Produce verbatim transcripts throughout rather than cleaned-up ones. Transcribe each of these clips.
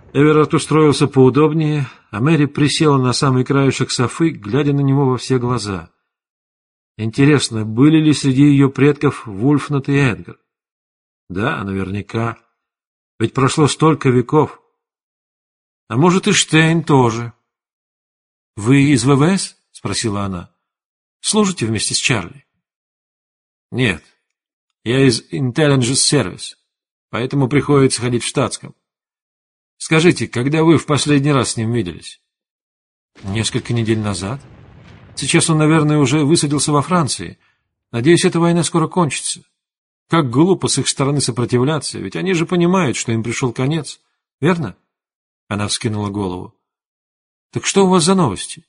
Эверард устроился поудобнее, а Мэри присела на самый краешек софы, глядя на него во все глаза. Интересно, были ли среди ее предков Вульфнат и Эдгар? Да, наверняка. Ведь прошло столько веков. А может, и Штейн тоже. — Вы из ВВС? — спросила она. — Служите вместе с Чарли? — Нет, я из Intelligence Service, поэтому приходится ходить в штатском. Скажите, когда вы в последний раз с ним виделись? — Несколько недель назад. Сейчас он, наверное, уже высадился во Франции. Надеюсь, эта война скоро кончится. Как глупо с их стороны сопротивляться, ведь они же понимают, что им пришел конец. Верно? Она вскинула голову. — Так что у вас за новости?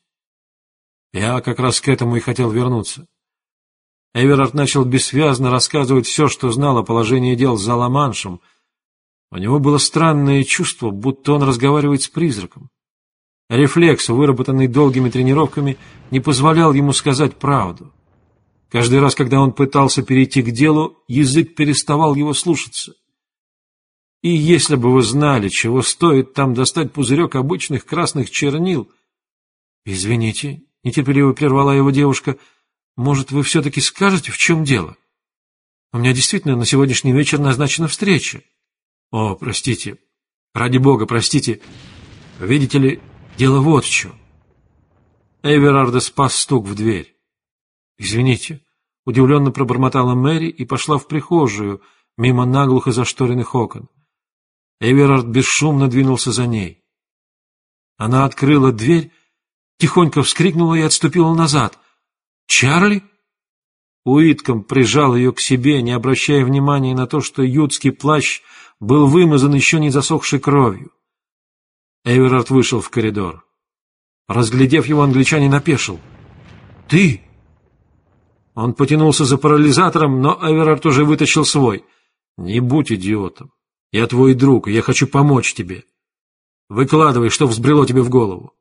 Я как раз к этому и хотел вернуться. Эверард начал бессвязно рассказывать все, что знал о положении дел за Ла-Маншем. У него было странное чувство, будто он разговаривает с призраком. Рефлекс, выработанный долгими тренировками, не позволял ему сказать правду. Каждый раз, когда он пытался перейти к делу, язык переставал его слушаться. И если бы вы знали, чего стоит там достать пузырек обычных красных чернил... — Извините, — нетерпеливо прервала его девушка, — может, вы все-таки скажете, в чем дело? У меня действительно на сегодняшний вечер назначена встреча. — О, простите, ради бога, простите. Видите ли, дело вот в чем. Эверарда спас стук в дверь. — Извините, — удивленно пробормотала Мэри и пошла в прихожую, мимо наглухо зашторенных окон. Эверард бесшумно двинулся за ней. Она открыла дверь, тихонько вскрикнула и отступила назад. «Чарли?» Уитком прижал ее к себе, не обращая внимания на то, что ютский плащ был вымазан еще не засохшей кровью. Эверард вышел в коридор. Разглядев его, англичанин опешил. «Ты?» Он потянулся за парализатором, но Эверард уже вытащил свой. «Не будь идиотом. Я твой друг, и я хочу помочь тебе. Выкладывай, что взбрело тебе в голову».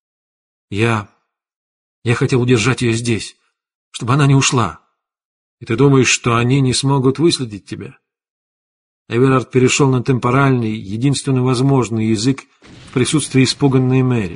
Я... я хотел удержать ее здесь, чтобы она не ушла. И ты думаешь, что они не смогут выследить тебя? Эверард перешел на темпоральный, единственно возможный язык в присутствии испуганной Мэри.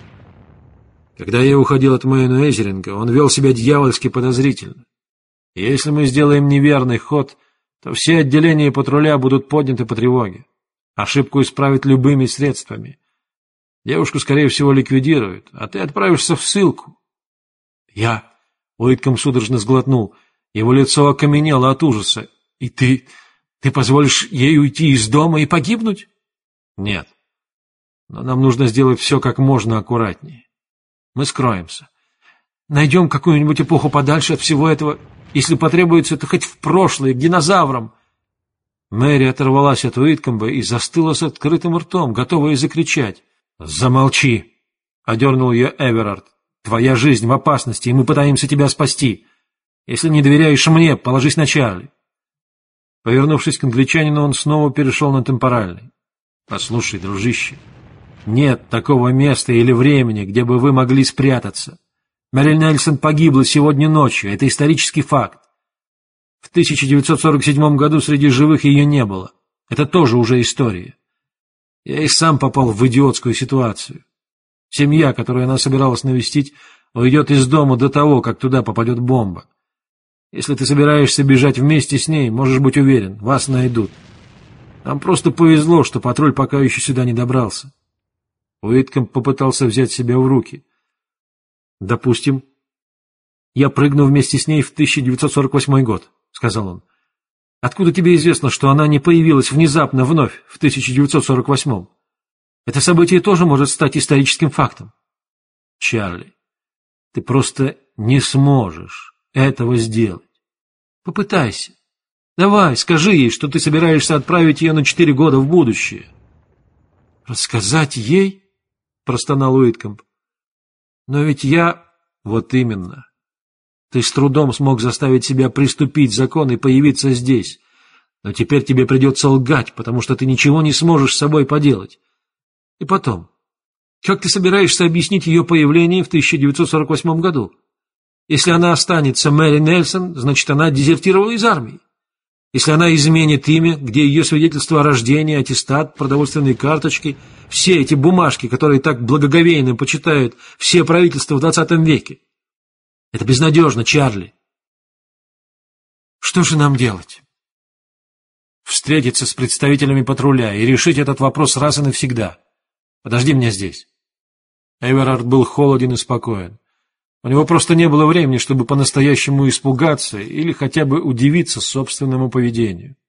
Когда я уходил от Мэйну Эзеринга, он вел себя дьявольски подозрительно. И если мы сделаем неверный ход, то все отделения патруля будут подняты по тревоге. Ошибку исправить любыми средствами. Девушку, скорее всего, ликвидируют, а ты отправишься в ссылку. Я... Уитком судорожно сглотнул. Его лицо окаменело от ужаса. И ты... ты позволишь ей уйти из дома и погибнуть? Нет. Но нам нужно сделать все как можно аккуратнее. Мы скроемся. Найдем какую-нибудь эпоху подальше от всего этого. Если потребуется, то хоть в прошлое, к динозаврам. Мэри оторвалась от Уиткомба и застыла с открытым ртом, готовая закричать. «Замолчи!» — одернул ее Эверард. «Твоя жизнь в опасности, и мы пытаемся тебя спасти. Если не доверяешь мне, положись на Чарли». Повернувшись к англичанину, он снова перешел на темпоральный. «Послушай, дружище, нет такого места или времени, где бы вы могли спрятаться. Мэри Нельсон погибла сегодня ночью, это исторический факт. В тысяча девятьсот сорок седьмом году среди живых ее не было. Это тоже уже история. Я и сам попал в идиотскую ситуацию. Семья, которую она собиралась навестить, уйдет из дома до того, как туда попадет бомба. Если ты собираешься бежать вместе с ней, можешь быть уверен, вас найдут. Нам просто повезло, что патруль пока еще сюда не добрался». Уиткомб попытался взять себя в руки. «Допустим, я прыгну вместе с ней в тысяча девятьсот сорок восьмой год», — сказал он. «Откуда тебе известно, что она не появилась внезапно вновь в тысяча девятьсот сорок восьмом? Это событие тоже может стать историческим фактом». «Чарли, ты просто не сможешь этого сделать. Попытайся. Давай, скажи ей, что ты собираешься отправить ее на четыре года в будущее». «Рассказать ей?» — простонал Уиткомб. «Но ведь я...» «Вот именно. Ты с трудом смог заставить себя приступить закон и появиться здесь. Но теперь тебе придется лгать, потому что ты ничего не сможешь с собой поделать. И потом, как ты собираешься объяснить ее появление в тысяча девятьсот сорок восьмом году? Если она останется Мэри Нельсон, значит, она дезертировала из армии. Если она изменит имя, где ее свидетельство о рождении, аттестат, продовольственные карточки, все эти бумажки, которые так благоговейно почитают все правительства в двадцатом веке. Это безнадежно, Чарли. Что же нам делать? Встретиться с представителями патруля и решить этот вопрос раз и навсегда. Подожди меня здесь. Эверард был холоден и спокоен. У него просто не было времени, чтобы по-настоящему испугаться или хотя бы удивиться собственному поведению.